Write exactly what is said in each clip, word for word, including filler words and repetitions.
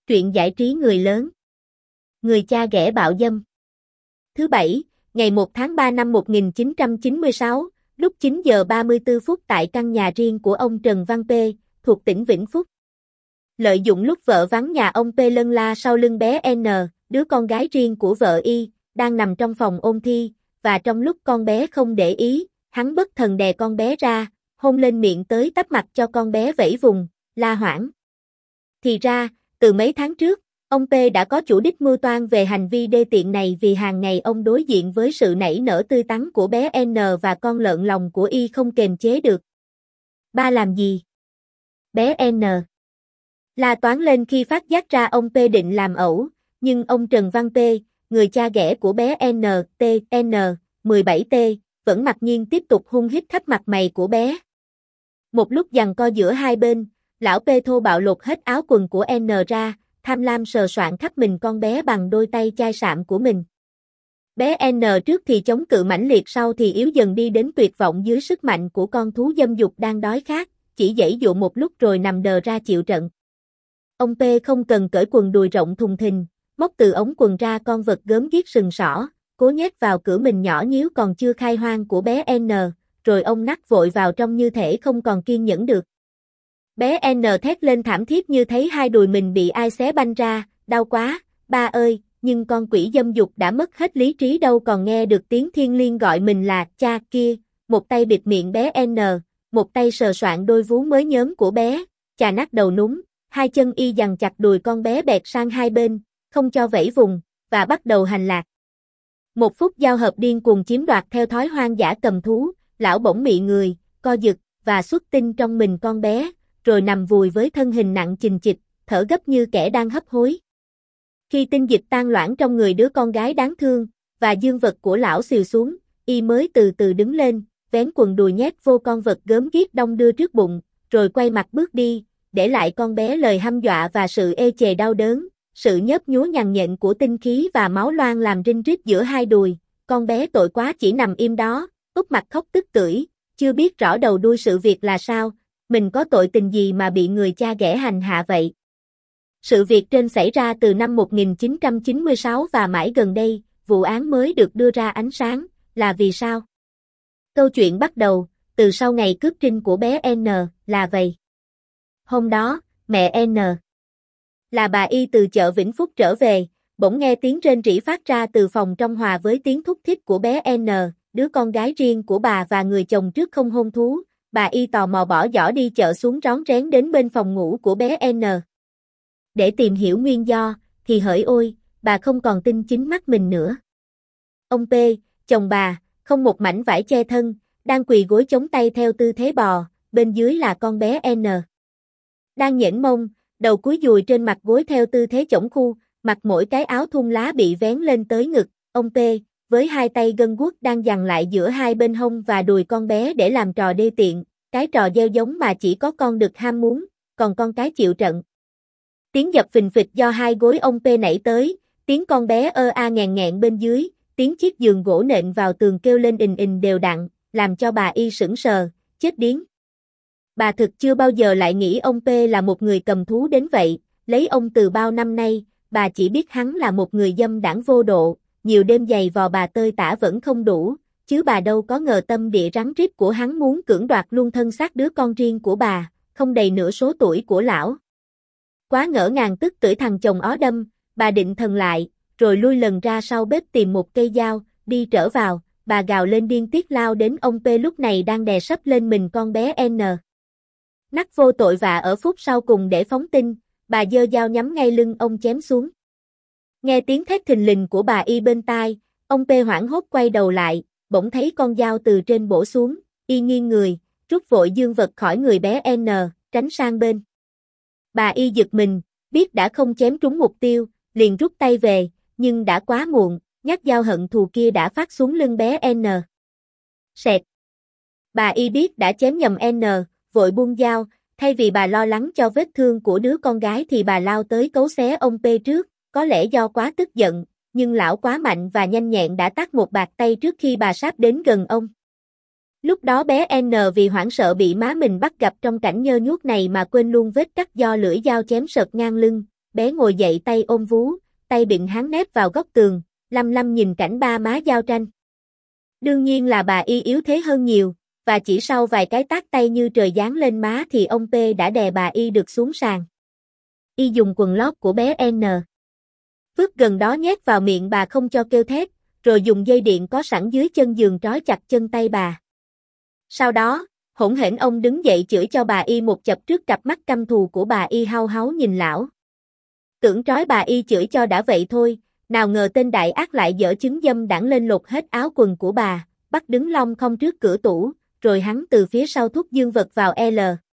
Truyện giải trí người lớn. Người cha ghẻ bạo dâm. Thứ Bảy, ngày một tháng ba năm một nghìn chín trăm chín mươi sáu, lúc chín giờ ba mươi tư phút tại căn nhà riêng của ông Trần Văn P, thuộc tỉnh Vĩnh Phúc. Lợi dụng lúc vợ vắng nhà, ông P lân la sau lưng bé N, đứa con gái riêng của vợ Y, đang nằm trong phòng ôn thi, và trong lúc con bé không để ý, hắn bất thần đè con bé ra, hôn lên miệng tới tấp mặt cho con bé vẫy vùng, la hoảng. Thì ra, từ mấy tháng trước, ông P đã có chủ đích mưu toan về hành vi đê tiện này, vì hàng ngày ông đối diện với sự nảy nở tươi tắn của bé N và con lợn lòng của Y không kềm chế được. Ba làm gì? Bé N la toáng lên khi phát giác ra ông P định làm ẩu, nhưng ông Trần Văn P, người cha ghẻ của bé N T N mười bảy T, vẫn mặc nhiên tiếp tục hung hít khắp mặt mày của bé. Một lúc giằng co giữa hai bên, lão P thô bạo lột hết áo quần của N ra, tham lam sờ soạng khắp mình con bé bằng đôi tay chai sạm của mình. Bé N trước thì chống cự mãnh liệt, sau thì yếu dần đi đến tuyệt vọng dưới sức mạnh của con thú dâm dục đang đói khát, chỉ giãy dụa một lúc rồi nằm đờ ra chịu trận. Ông P không cần cởi quần đùi rộng thùng thình, móc từ ống quần ra con vật gớm ghiếc sừng sỏ, cố nhét vào cửa mình nhỏ nhíu còn chưa khai hoang của bé N, rồi ông nắc vội vào trong như thể không còn kiên nhẫn được. Bé N thét lên thảm thiết như thấy hai đùi mình bị ai xé banh ra, đau quá, ba ơi, nhưng con quỷ dâm dục đã mất hết lý trí đâu còn nghe được tiếng thiêng liêng gọi mình là cha kia, một tay bịt miệng bé N, một tay sờ soạng đôi vú mới nhớm của bé, chà nát đầu núng, hai chân Y giằng chặt đùi con bé bẹt sang hai bên, không cho vẫy vùng, và bắt đầu hành lạc. Một phút giao hợp điên cuồng chiếm đoạt theo thói hoang dã cầm thú, lão bỗng mị người, co giật, và xuất tinh trong mình con bé, rồi nằm vùi với thân hình nặng chình chịch, thở gấp như kẻ đang hấp hối. Khi tinh dịch tan loãng trong người đứa con gái đáng thương, và dương vật của lão xìu xuống, Y mới từ từ đứng lên, vén quần đùi nhét vô con vật gớm ghiếc đong đưa trước bụng, rồi quay mặt bước đi, để lại con bé lời hăm dọa và sự ê chề đau đớn, sự nhớp nhúa nhằn nhện của tinh khí và máu loang làm rinh rít giữa hai đùi. Con bé tội quá chỉ nằm im đó, úp mặt khóc tức tưởi, chưa biết rõ đầu đuôi sự việc là sao, mình có tội tình gì mà bị người cha ghẻ hành hạ vậy. Sự việc trên xảy ra từ năm một nghìn chín trăm chín mươi sáu và mãi gần đây, vụ án mới được đưa ra ánh sáng, là vì sao? Câu chuyện bắt đầu, từ sau ngày cướp trinh của bé N, là vậy. Hôm đó, mẹ N, là bà Y từ chợ Vĩnh Phúc trở về, bỗng nghe tiếng rên rỉ phát ra từ phòng trong hòa với tiếng thúc thích của bé N, đứa con gái riêng của bà và người chồng trước không hôn thú. Bà Y tò mò bỏ giỏ đi chợ xuống rón rén đến bên phòng ngủ của bé N. Để tìm hiểu nguyên do, thì hỡi ôi, bà không còn tin chính mắt mình nữa. Ông P, chồng bà, không một mảnh vải che thân, đang quỳ gối chống tay theo tư thế bò, bên dưới là con bé N. Đang nhễnh mông, đầu cúi dùi trên mặt gối theo tư thế chổng khu, mặc mỗi cái áo thun lá bị vén lên tới ngực. Ông P, với hai tay gân guốc đang giằng lại giữa hai bên hông và đùi con bé để làm trò đê tiện, cái trò gieo giống mà chỉ có con đực ham muốn, còn con cái chịu trận. Tiếng dập phình phịch do hai gối ông P nảy tới, tiếng con bé ơ a nghèn nghẹn bên dưới, tiếng chiếc giường gỗ nện vào tường kêu lên ình ình đều đặn, làm cho bà Y sững sờ, chết điếng. Bà thực chưa bao giờ lại nghĩ ông P là một người cầm thú đến vậy, lấy ông từ bao năm nay, bà chỉ biết hắn là một người dâm đãng vô độ, nhiều đêm giày vò bà tơi tả vẫn không đủ, chứ bà đâu có ngờ tâm địa rắn rít của hắn muốn cưỡng đoạt luôn thân xác đứa con riêng của bà, không đầy nửa số tuổi của lão. Quá ngỡ ngàng tức tưởi thằng chồng ó đâm, bà định thần lại, rồi lui lần ra sau bếp tìm một cây dao, đi trở vào, bà gào lên điên tiết lao đến ông P lúc này đang đè sấp lên mình con bé N. Nắc vô tội vạ ở phút sau cùng để phóng tinh, bà giơ dao nhắm ngay lưng ông chém xuống. Nghe tiếng thét thình lình của bà Y bên tai, ông P hoảng hốt quay đầu lại, bỗng thấy con dao từ trên bổ xuống, Y nghiêng người, rút vội dương vật khỏi người bé N, tránh sang bên. Bà Y giật mình, biết đã không chém trúng mục tiêu, liền rút tay về, nhưng đã quá muộn, nhát dao hận thù kia đã phát xuống lưng bé N. Sẹt. Bà Y biết đã chém nhầm N, vội buông dao, thay vì bà lo lắng cho vết thương của đứa con gái thì bà lao tới cấu xé ông P trước, có lẽ do quá tức giận, nhưng lão quá mạnh và nhanh nhẹn đã tát một bạt tay trước khi bà sáp đến gần ông. Lúc đó bé N vì hoảng sợ bị má mình bắt gặp trong cảnh nhơ nhuốc này mà quên luôn vết cắt do lưỡi dao chém sợt ngang lưng, bé ngồi dậy tay ôm vú, tay bịn hắn nép vào góc tường, lăm lăm nhìn cảnh ba má giao tranh. Đương nhiên là bà Y yếu thế hơn nhiều, và chỉ sau vài cái tát tay như trời giáng lên má thì ông P đã đè bà Y được xuống sàn. Y dùng quần lót của bé N. Vứt gần đó nhét vào miệng bà không cho kêu thét, rồi dùng dây điện có sẵn dưới chân giường trói chặt chân tay bà. Sau đó, hỗn hển ông đứng dậy chửi cho bà Y một chập trước cặp mắt căm thù của bà Y hau háu nhìn lão. Tưởng trói bà Y chửi cho đã vậy thôi, nào ngờ tên đại ác lại dở chứng dâm đãng lên lột hết áo quần của bà, bắt đứng long không trước cửa tủ, rồi hắn từ phía sau thúc dương vật vào L.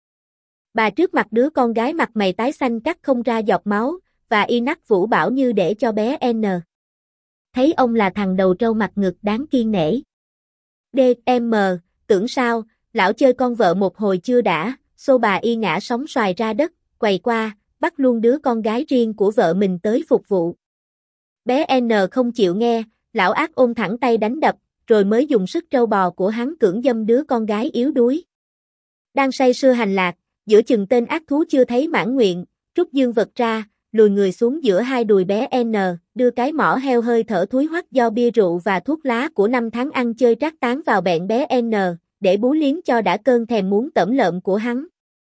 Bà trước mặt đứa con gái mặt mày tái xanh cắt không ra giọt máu, và Y nắc vũ bảo như để cho bé N. Thấy ông là thằng đầu trâu mặt ngực đáng kiêng nể. D. M. Tưởng sao, lão chơi con vợ một hồi chưa đã, xô bà Y ngã sóng xoài ra đất, quầy qua, bắt luôn đứa con gái riêng của vợ mình tới phục vụ. Bé N không chịu nghe, lão ác ôm thẳng tay đánh đập, rồi mới dùng sức trâu bò của hắn cưỡng dâm đứa con gái yếu đuối. Đang say sưa hành lạc, giữa chừng tên ác thú chưa thấy mãn nguyện, rút dương vật ra, lùi người xuống giữa hai đùi bé N, đưa cái mỏ heo hơi thở thúi hoắc do bia rượu và thuốc lá của năm tháng ăn chơi trác tán vào bẹn bé N, để bú liếm cho đã cơn thèm muốn tẩm lợm của hắn.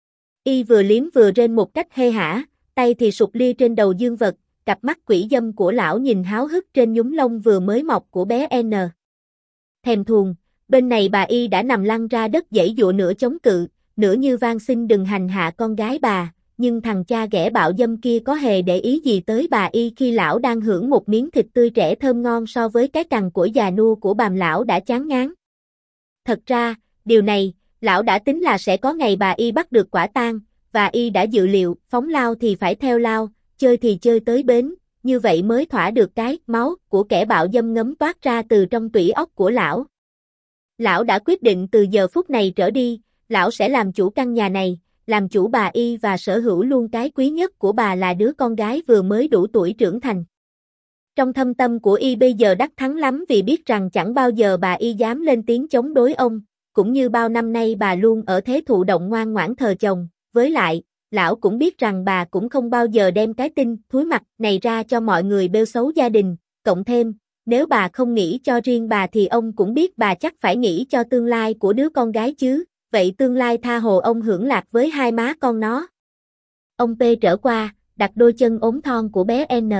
Y vừa liếm vừa rên một cách hê hả, tay thì sụp lia trên đầu dương vật, cặp mắt quỷ dâm của lão nhìn háo hức trên nhúm lông vừa mới mọc của bé N. Thèm thuồng, bên này bà Y đã nằm lăn ra đất giãy giụa nửa chống cự, nửa như van xin đừng hành hạ con gái bà, nhưng thằng cha ghẻ bạo dâm kia có hề để ý gì tới bà Y khi lão đang hưởng một miếng thịt tươi trẻ thơm ngon so với cái cằn cỗi già nua của bàm lão đã chán ngán. Thật ra, điều này, lão đã tính là sẽ có ngày bà Y bắt được quả tang, và Y đã dự liệu, phóng lao thì phải theo lao, chơi thì chơi tới bến, như vậy mới thỏa được cái máu của kẻ bạo dâm ngấm toát ra từ trong tủy óc của lão. Lão đã quyết định từ giờ phút này trở đi, lão sẽ làm chủ căn nhà này, làm chủ bà Y và sở hữu luôn cái quý nhất của bà là đứa con gái vừa mới đủ tuổi trưởng thành. Trong thâm tâm của Y bây giờ đắc thắng lắm vì biết rằng chẳng bao giờ bà Y dám lên tiếng chống đối ông, cũng như bao năm nay bà luôn ở thế thụ động ngoan ngoãn thờ chồng, với lại, lão cũng biết rằng bà cũng không bao giờ đem cái tin thúi mặt này ra cho mọi người bêu xấu gia đình, cộng thêm, nếu bà không nghĩ cho riêng bà thì ông cũng biết bà chắc phải nghĩ cho tương lai của đứa con gái chứ, vậy tương lai tha hồ ông hưởng lạc với hai má con nó. Ông P trở qua, đặt đôi chân ốm thon của bé N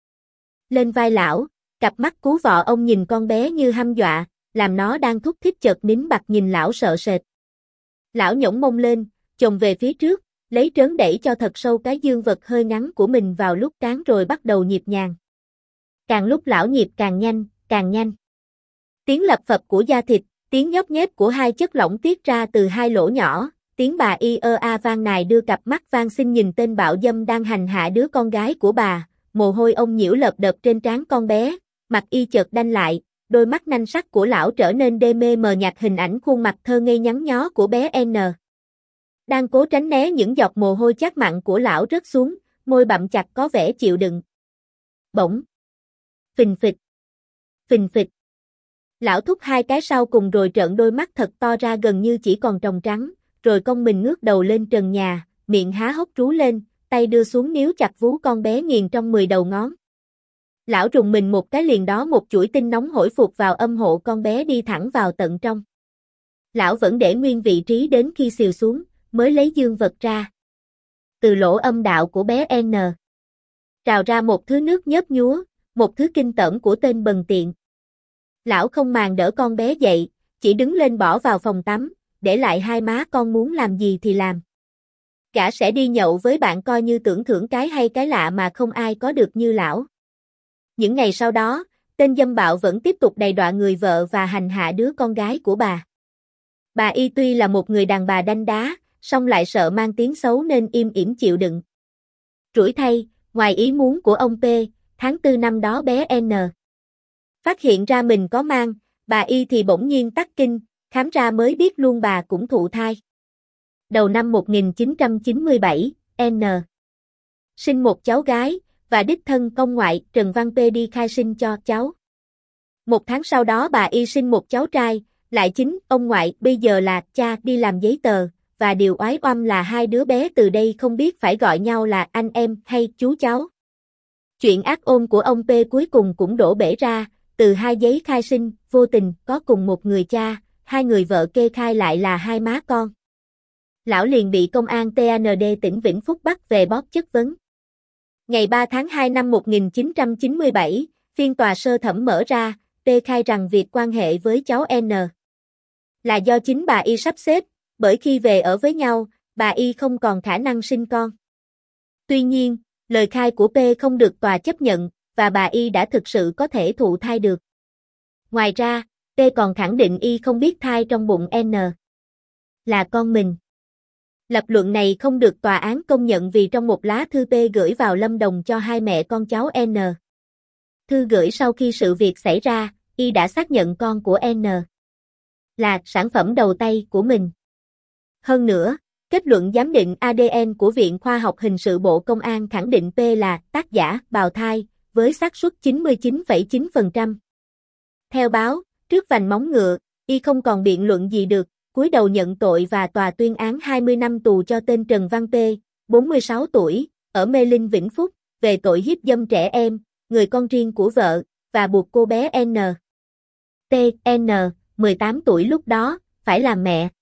lên vai lão, cặp mắt cú vọ ông nhìn con bé như hăm dọa, làm nó đang thúc thích chợt nín bặt nhìn lão sợ sệt. Lão nhổng mông lên, chồm về phía trước, lấy trớn đẩy cho thật sâu cái dương vật hơi ngắn của mình vào lúc trán rồi bắt đầu nhịp nhàng. Càng lúc lão nhịp càng nhanh, càng nhanh. Tiếng lập phập của da thịt, tiếng nhóp nhép của hai chất lỏng tiết ra từ hai lỗ nhỏ, tiếng bà Y ơ a vang nài đưa cặp mắt van xin nhìn tên bạo dâm đang hành hạ đứa con gái của bà, mồ hôi ông nhiễu lợp đợp trên trán con bé, mặt Y chợt đanh lại, đôi mắt nanh sắc của lão trở nên đê mê mờ nhạt hình ảnh khuôn mặt thơ ngây nhắn nhó của bé N. Đang cố tránh né những giọt mồ hôi chát mặn của lão rớt xuống, môi bặm chặt có vẻ chịu đựng. Bỗng. Phình phịch. Phình phịch. Lão thúc hai cái sau cùng rồi trợn đôi mắt thật to ra gần như chỉ còn tròng trắng, rồi cong mình ngước đầu lên trần nhà, miệng há hốc rú lên, tay đưa xuống níu chặt vú con bé nghiền trong mười đầu ngón. Lão rùng mình một cái liền đó một chuỗi tinh nóng hổi phục vào âm hộ con bé đi thẳng vào tận trong. Lão vẫn để nguyên vị trí đến khi xìu xuống, mới lấy dương vật ra. Từ lỗ âm đạo của bé N trào ra một thứ nước nhớp nhúa, một thứ kinh tởm của tên bần tiện. Lão không màng đỡ con bé dậy, chỉ đứng lên bỏ vào phòng tắm, để lại hai má con muốn làm gì thì làm. Gã sẽ đi nhậu với bạn coi như tưởng thưởng cái hay cái lạ mà không ai có được như lão. Những ngày sau đó, tên dâm bạo vẫn tiếp tục đầy đọa người vợ và hành hạ đứa con gái của bà. Bà Y tuy là một người đàn bà đanh đá, song lại sợ mang tiếng xấu nên im ỉm chịu đựng. Rủi thay, ngoài ý muốn của ông P, tháng tư năm đó bé N phát hiện ra mình có mang, bà Y thì bỗng nhiên tắc kinh, khám ra mới biết luôn bà cũng thụ thai. Đầu năm một nghìn chín trăm chín mươi bảy, N sinh một cháu gái, và đích thân ông ngoại Trần Văn P đi khai sinh cho cháu. Một tháng sau đó bà Y sinh một cháu trai, lại chính ông ngoại bây giờ là cha đi làm giấy tờ, và điều oái oăm là hai đứa bé từ đây không biết phải gọi nhau là anh em hay chú cháu. Chuyện ác ôn của ông P cuối cùng cũng đổ bể ra, từ hai giấy khai sinh, vô tình, có cùng một người cha, hai người vợ kê khai lại là hai má con. Lão liền bị công an tê en đê tỉnh Vĩnh Phúc bắt về bóp chất vấn. Ngày ba tháng hai năm một nghìn chín trăm chín mươi bảy, phiên tòa sơ thẩm mở ra, T khai rằng việc quan hệ với cháu N là do chính bà Y sắp xếp, bởi khi về ở với nhau, bà Y không còn khả năng sinh con. Tuy nhiên, lời khai của P không được tòa chấp nhận, và bà Y đã thực sự có thể thụ thai được. Ngoài ra, T còn khẳng định Y không biết thai trong bụng N là con mình. Lập luận này không được tòa án công nhận vì trong một lá thư P gửi vào Lâm Đồng cho hai mẹ con cháu N. Thư gửi sau khi sự việc xảy ra, Y đã xác nhận con của N là sản phẩm đầu tay của mình. Hơn nữa, kết luận giám định a đê en của Viện Khoa học Hình sự Bộ Công an khẳng định P là tác giả bào thai, với xác suất chín mươi chín phẩy chín phần trăm. Theo báo, trước vành móng ngựa, Y không còn biện luận gì được, cúi đầu nhận tội và tòa tuyên án hai mươi năm tù cho tên Trần Văn P, bốn mươi sáu tuổi, ở Mê Linh, Vĩnh Phúc, về tội hiếp dâm trẻ em, người con riêng của vợ, và buộc cô bé N. T. N, mười tám tuổi lúc đó, phải làm mẹ.